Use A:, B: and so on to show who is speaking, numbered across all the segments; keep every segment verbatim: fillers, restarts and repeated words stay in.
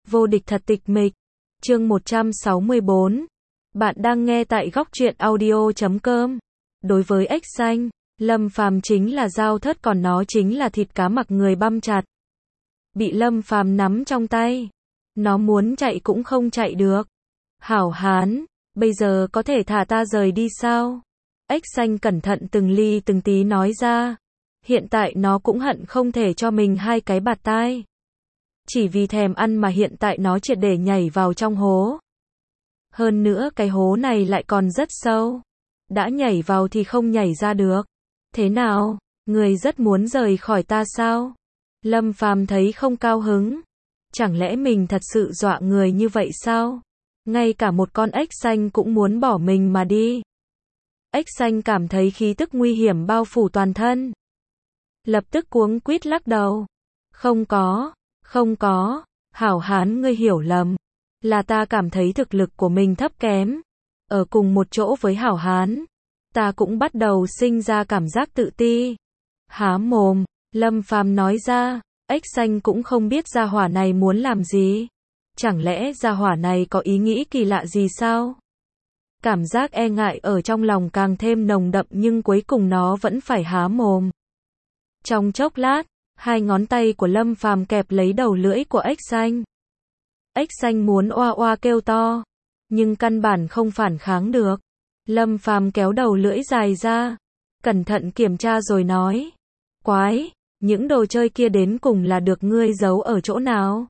A: Vô địch thật tịch mịch. Chương một trăm sáu mươi bốn. Bạn đang nghe tại góc truyện audio chấm com. Đối với ếch xanh, Lâm Phàm chính là dao thớt, còn nó chính là thịt cá mặc người băm chặt. Bị Lâm Phàm nắm trong tay, nó muốn chạy cũng không chạy được. Hảo hán, bây giờ có thể thả ta rời đi sao? Ếch xanh cẩn thận từng ly từng tí nói ra. Hiện tại nó cũng hận không thể cho mình hai cái bạt tai. Chỉ vì thèm ăn mà hiện tại nó triệt để nhảy vào trong hố. Hơn nữa cái hố này lại còn rất sâu. Đã nhảy vào thì không nhảy ra được. Thế nào, người rất muốn rời khỏi ta sao? Lâm Phàm thấy không cao hứng. Chẳng lẽ mình thật sự dọa người như vậy sao? Ngay cả một con ếch xanh cũng muốn bỏ mình mà đi. Ếch xanh cảm thấy khí tức nguy hiểm bao phủ toàn thân. Lập tức cuống quýt lắc đầu. Không có, không có, hảo hán ngươi hiểu lầm. Là ta cảm thấy thực lực của mình thấp kém. Ở cùng một chỗ với hảo hán, ta cũng bắt đầu sinh ra cảm giác tự ti. Há mồm, Lâm Phàm nói ra. Ếch xanh cũng không biết gia hỏa này muốn làm gì. Chẳng lẽ gia hỏa này có ý nghĩ kỳ lạ gì sao? Cảm giác e ngại ở trong lòng càng thêm nồng đậm, nhưng cuối cùng nó vẫn phải há mồm. Trong chốc lát, hai ngón tay của Lâm Phàm kẹp lấy đầu lưỡi của ếch xanh. Ếch xanh muốn oa oa kêu to, nhưng căn bản không phản kháng được. Lâm Phàm kéo đầu lưỡi dài ra, cẩn thận kiểm tra rồi nói. Quái, những đồ chơi kia đến cùng là được ngươi giấu ở chỗ nào?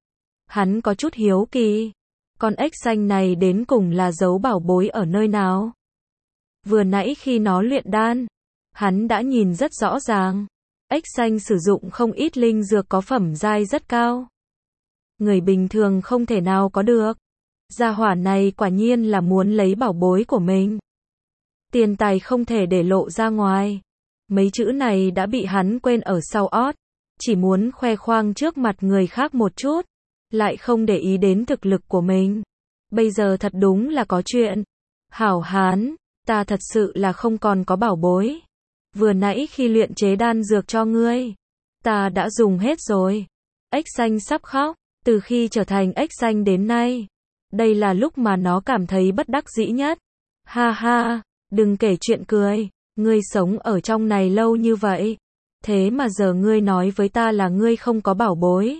A: Hắn có chút hiếu kỳ. Con ếch xanh này đến cùng là giấu bảo bối ở nơi nào? Vừa nãy khi nó luyện đan, hắn đã nhìn rất rõ ràng. Ếch xanh sử dụng không ít linh dược có phẩm giai rất cao. Người bình thường không thể nào có được. Gia hỏa này quả nhiên là muốn lấy bảo bối của mình. Tiền tài không thể để lộ ra ngoài. Mấy chữ này đã bị hắn quên ở sau ót. Chỉ muốn khoe khoang trước mặt người khác một chút. Lại không để ý đến thực lực của mình. Bây giờ thật đúng là có chuyện. Hảo hán, ta thật sự là không còn có bảo bối. Vừa nãy khi luyện chế đan dược cho ngươi, ta đã dùng hết rồi. Ếch xanh sắp khóc. Từ khi trở thành ếch xanh đến nay, đây là lúc mà nó cảm thấy bất đắc dĩ nhất. Ha ha, đừng kể chuyện cười. Ngươi sống ở trong này lâu như vậy, thế mà giờ ngươi nói với ta là ngươi không có bảo bối.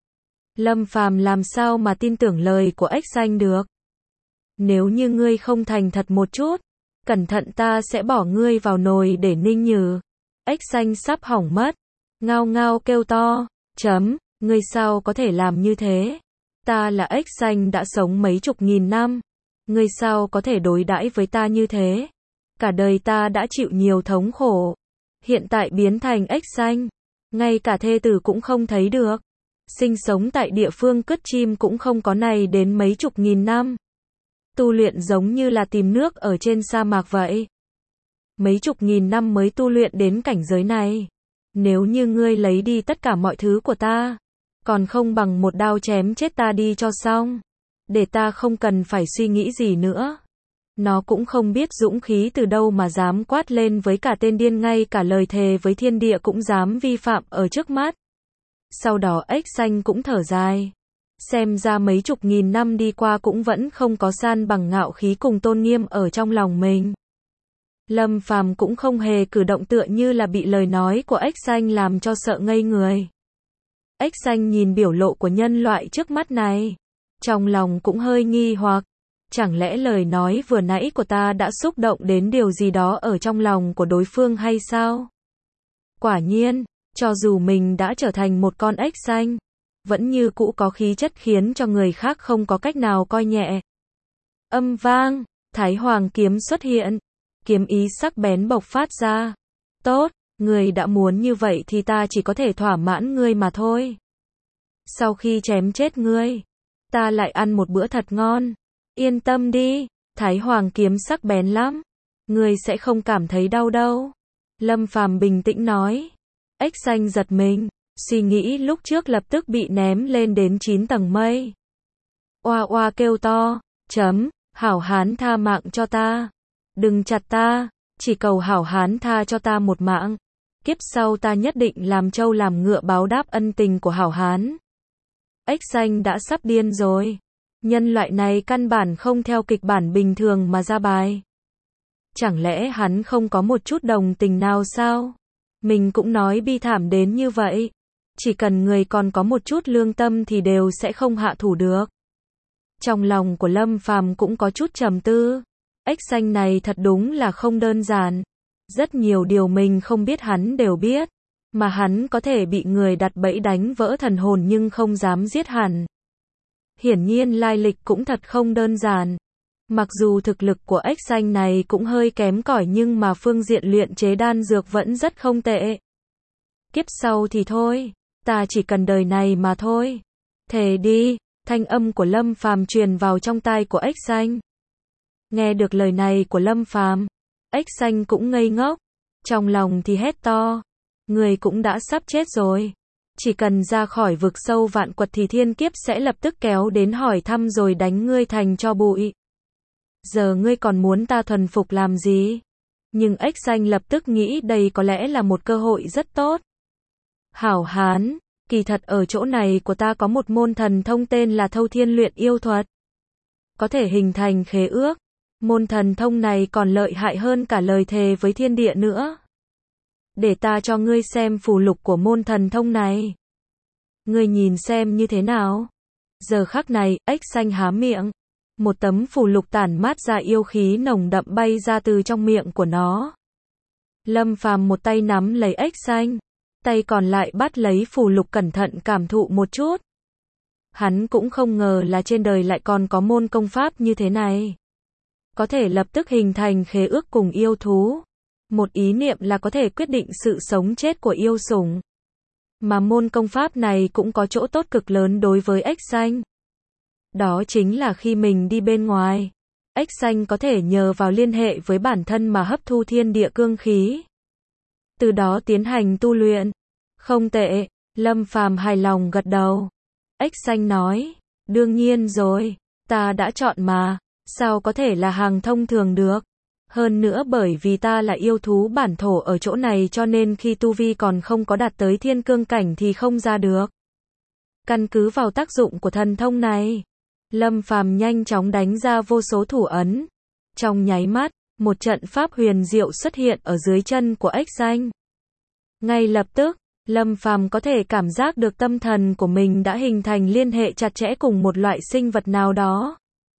A: Lâm Phàm làm sao mà tin tưởng lời của ếch xanh được. Nếu như ngươi không thành thật một chút, cẩn thận ta sẽ bỏ ngươi vào nồi để ninh nhừ. Ếch xanh sắp hỏng mất. Ngao ngao kêu to. Chấm, ngươi sao có thể làm như thế? Ta là ếch xanh đã sống mấy chục nghìn năm. Ngươi sao có thể đối đãi với ta như thế? Cả đời ta đã chịu nhiều thống khổ. Hiện tại biến thành ếch xanh. Ngay cả thê tử cũng không thấy được. Sinh sống tại địa phương cứt chim cũng không có này đến mấy chục nghìn năm. Tu luyện giống như là tìm nước ở trên sa mạc vậy. Mấy chục nghìn năm mới tu luyện đến cảnh giới này. Nếu như ngươi lấy đi tất cả mọi thứ của ta, còn không bằng một đao chém chết ta đi cho xong. Để ta không cần phải suy nghĩ gì nữa. Nó cũng không biết dũng khí từ đâu mà dám quát lên với cả tên điên, ngay cả lời thề với thiên địa cũng dám vi phạm ở trước mắt. Sau đó ếch xanh cũng thở dài. Xem ra mấy chục nghìn năm đi qua cũng vẫn không có san bằng ngạo khí cùng tôn nghiêm ở trong lòng mình. Lâm Phàm cũng không hề cử động, tựa như là bị lời nói của ếch xanh làm cho sợ ngây người. Ếch xanh nhìn biểu lộ của nhân loại trước mắt này, trong lòng cũng hơi nghi hoặc. Chẳng lẽ lời nói vừa nãy của ta đã xúc động đến điều gì đó ở trong lòng của đối phương hay sao? Quả nhiên, cho dù mình đã trở thành một con ếch xanh, vẫn như cũ có khí chất khiến cho người khác không có cách nào coi nhẹ. Âm vang, Thái Hoàng kiếm xuất hiện, kiếm ý sắc bén bộc phát ra. Tốt, ngươi đã muốn như vậy thì ta chỉ có thể thỏa mãn ngươi mà thôi. Sau khi chém chết ngươi, ta lại ăn một bữa thật ngon. Yên tâm đi, Thái Hoàng kiếm sắc bén lắm, ngươi sẽ không cảm thấy đau đâu. Lâm Phàm bình tĩnh nói. Ếch xanh giật mình, suy nghĩ lúc trước lập tức bị ném lên đến chín tầng mây. Oa oa kêu to. Chấm, hảo hán tha mạng cho ta. Đừng chặt ta, chỉ cầu hảo hán tha cho ta một mạng. Kiếp sau ta nhất định làm trâu làm ngựa báo đáp ân tình của hảo hán. Ếch xanh đã sắp điên rồi. Nhân loại này căn bản không theo kịch bản bình thường mà ra bài. Chẳng lẽ hắn không có một chút đồng tình nào sao? Mình cũng nói bi thảm đến như vậy. Chỉ cần người còn có một chút lương tâm thì đều sẽ không hạ thủ được. Trong lòng của Lâm Phàm cũng có chút trầm tư. Ếch xanh này thật đúng là không đơn giản. Rất nhiều điều mình không biết hắn đều biết. Mà hắn có thể bị người đặt bẫy đánh vỡ thần hồn nhưng không dám giết hẳn. Hiển nhiên lai lịch cũng thật không đơn giản. Mặc dù thực lực của ếch xanh này cũng hơi kém cỏi nhưng mà phương diện luyện chế đan dược vẫn rất không tệ. Kiếp sau thì thôi, ta chỉ cần đời này mà thôi. Thề đi, thanh âm của Lâm Phàm truyền vào trong tai của ếch xanh. Nghe được lời này của Lâm Phàm, ếch xanh cũng ngây ngốc, trong lòng thì hét to, người cũng đã sắp chết rồi. Chỉ cần ra khỏi vực sâu vạn quật thì thiên kiếp sẽ lập tức kéo đến hỏi thăm rồi đánh ngươi thành tro bụi. Giờ ngươi còn muốn ta thuần phục làm gì? Nhưng ếch xanh lập tức nghĩ đây có lẽ là một cơ hội rất tốt. Hảo hán, kỳ thật ở chỗ này của ta có một môn thần thông tên là Thâu Thiên Luyện Yêu Thuật. Có thể hình thành khế ước. Môn thần thông này còn lợi hại hơn cả lời thề với thiên địa nữa. Để ta cho ngươi xem phù lục của môn thần thông này. Ngươi nhìn xem như thế nào. Giờ khắc này, ếch xanh há miệng. Một tấm phù lục tản mát ra yêu khí nồng đậm bay ra từ trong miệng của nó. Lâm Phàm một tay nắm lấy ếch xanh, tay còn lại bắt lấy phù lục cẩn thận cảm thụ một chút. Hắn cũng không ngờ là trên đời lại còn có môn công pháp như thế này. Có thể lập tức hình thành khế ước cùng yêu thú. Một ý niệm là có thể quyết định sự sống chết của yêu sủng. Mà môn công pháp này cũng có chỗ tốt cực lớn đối với ếch xanh. Đó chính là khi mình đi bên ngoài, ếch xanh có thể nhờ vào liên hệ với bản thân mà hấp thu thiên địa cương khí. Từ đó tiến hành tu luyện. Không tệ, Lâm Phàm hài lòng gật đầu. Ếch xanh nói, đương nhiên rồi, ta đã chọn mà, sao có thể là hàng thông thường được. Hơn nữa bởi vì ta là yêu thú bản thổ ở chỗ này cho nên khi tu vi còn không có đạt tới thiên cương cảnh thì không ra được. Căn cứ vào tác dụng của thần thông này, Lâm Phàm nhanh chóng đánh ra vô số thủ ấn. Trong nháy mắt, một trận pháp huyền diệu xuất hiện ở dưới chân của ếch xanh. Ngay lập tức, Lâm Phàm có thể cảm giác được tâm thần của mình đã hình thành liên hệ chặt chẽ cùng một loại sinh vật nào đó.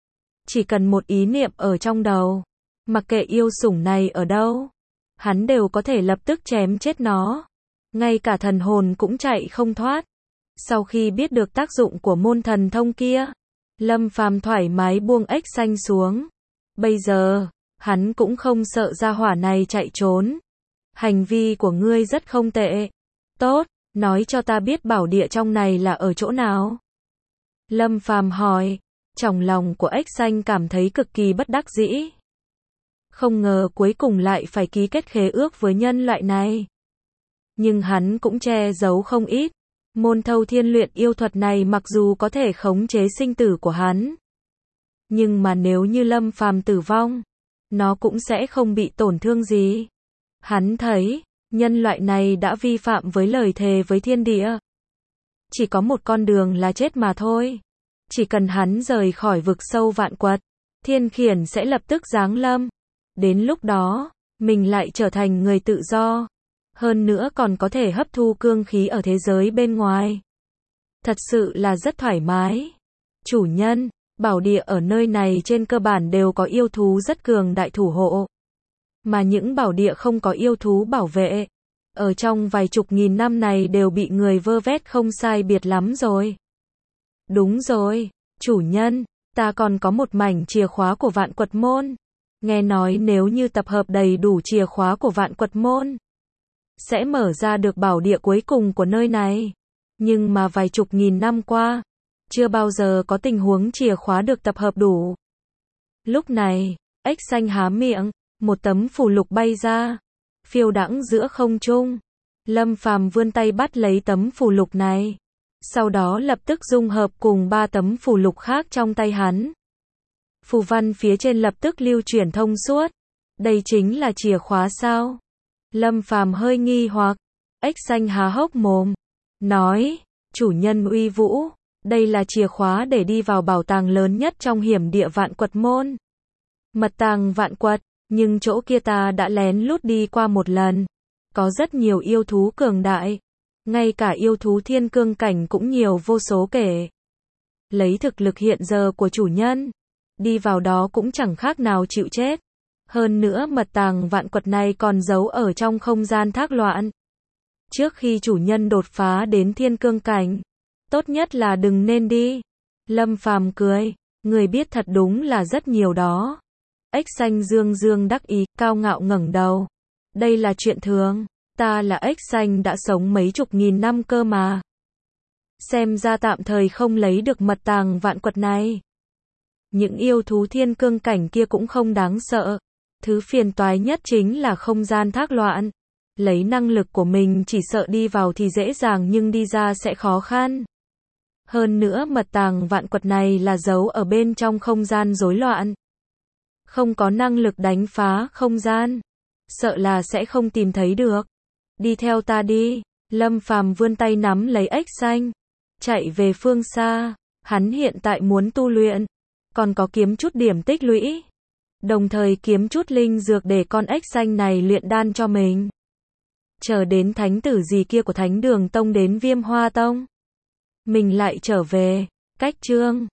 A: Chỉ cần một ý niệm ở trong đầu, mặc kệ yêu sủng này ở đâu, hắn đều có thể lập tức chém chết nó. Ngay cả thần hồn cũng chạy không thoát. Sau khi biết được tác dụng của môn thần thông kia, Lâm Phàm thoải mái buông ếch xanh xuống. Bây giờ, hắn cũng không sợ gia hỏa này chạy trốn. Hành vi của ngươi rất không tệ. Tốt, nói cho ta biết bảo địa trong này là ở chỗ nào? Lâm Phàm hỏi. Trong lòng của ếch xanh cảm thấy cực kỳ bất đắc dĩ. Không ngờ cuối cùng lại phải ký kết khế ước với nhân loại này. Nhưng hắn cũng che giấu không ít. Môn Thâu Thiên Luyện Yêu Thuật này mặc dù có thể khống chế sinh tử của hắn, nhưng mà nếu như Lâm Phàm tử vong, nó cũng sẽ không bị tổn thương gì. Hắn thấy, nhân loại này đã vi phạm với lời thề với thiên địa. Chỉ có một con đường là chết mà thôi. Chỉ cần hắn rời khỏi vực sâu vạn quật, thiên khiển sẽ lập tức giáng lâm. Đến lúc đó, mình lại trở thành người tự do. Hơn nữa còn có thể hấp thu cương khí ở thế giới bên ngoài. Thật sự là rất thoải mái. Chủ nhân, bảo địa ở nơi này trên cơ bản đều có yêu thú rất cường đại thủ hộ. Mà những bảo địa không có yêu thú bảo vệ, ở trong vài chục nghìn năm này đều bị người vơ vét không sai biệt lắm rồi. Đúng rồi, chủ nhân, ta còn có một mảnh chìa khóa của vạn quật môn. Nghe nói nếu như tập hợp đầy đủ chìa khóa của vạn quật môn, sẽ mở ra được bảo địa cuối cùng của nơi này. Nhưng mà vài chục nghìn năm qua, chưa bao giờ có tình huống chìa khóa được tập hợp đủ. Lúc này, ếch xanh há miệng, một tấm phù lục bay ra, phiêu đãng giữa không trung. Lâm Phàm vươn tay bắt lấy tấm phù lục này, sau đó lập tức dung hợp cùng ba tấm phù lục khác trong tay hắn. Phù văn phía trên lập tức lưu chuyển thông suốt. Đây chính là chìa khóa sao? Lâm Phàm hơi nghi hoặc, ếch xanh há hốc mồm, nói, chủ nhân uy vũ, Đây là chìa khóa để đi vào bảo tàng lớn nhất trong hiểm địa Vạn Quật Môn. Mật tàng Vạn Quật, nhưng chỗ kia ta đã lén lút đi qua một lần. Có rất nhiều yêu thú cường đại. Ngay cả yêu thú thiên cương cảnh cũng nhiều vô số kể. Lấy thực lực hiện giờ của chủ nhân, đi vào đó cũng chẳng khác nào chịu chết. Hơn nữa mật tàng Vạn Quật này còn giấu ở trong không gian thác loạn. Trước khi chủ nhân đột phá đến thiên cương cảnh, tốt nhất là đừng nên đi. Lâm Phàm cười, người biết thật đúng là rất nhiều đó. Ếch xanh dương dương đắc ý, cao ngạo ngẩng đầu. Đây là chuyện thường, ta là ếch xanh đã sống mấy chục nghìn năm cơ mà. Xem ra tạm thời không lấy được mật tàng Vạn Quật này. Những yêu thú thiên cương cảnh kia cũng không đáng sợ. Thứ phiền toái nhất chính là không gian thác loạn. Lấy năng lực của mình chỉ sợ đi vào thì dễ dàng nhưng đi ra sẽ khó khăn. Hơn nữa mật tàng Vạn Quật này là giấu ở bên trong không gian rối loạn. Không có năng lực đánh phá không gian. Sợ là sẽ không tìm thấy được. Đi theo ta đi. Lâm Phàm vươn tay nắm lấy ếch xanh. Chạy về phương xa. Hắn hiện tại muốn tu luyện. Còn có kiếm chút điểm tích lũy. Đồng thời kiếm chút linh dược để con ếch xanh này luyện đan cho mình. Chờ đến thánh tử gì kia của Thánh Đường Tông đến Viêm Hoa Tông. Mình lại trở về. Cách chương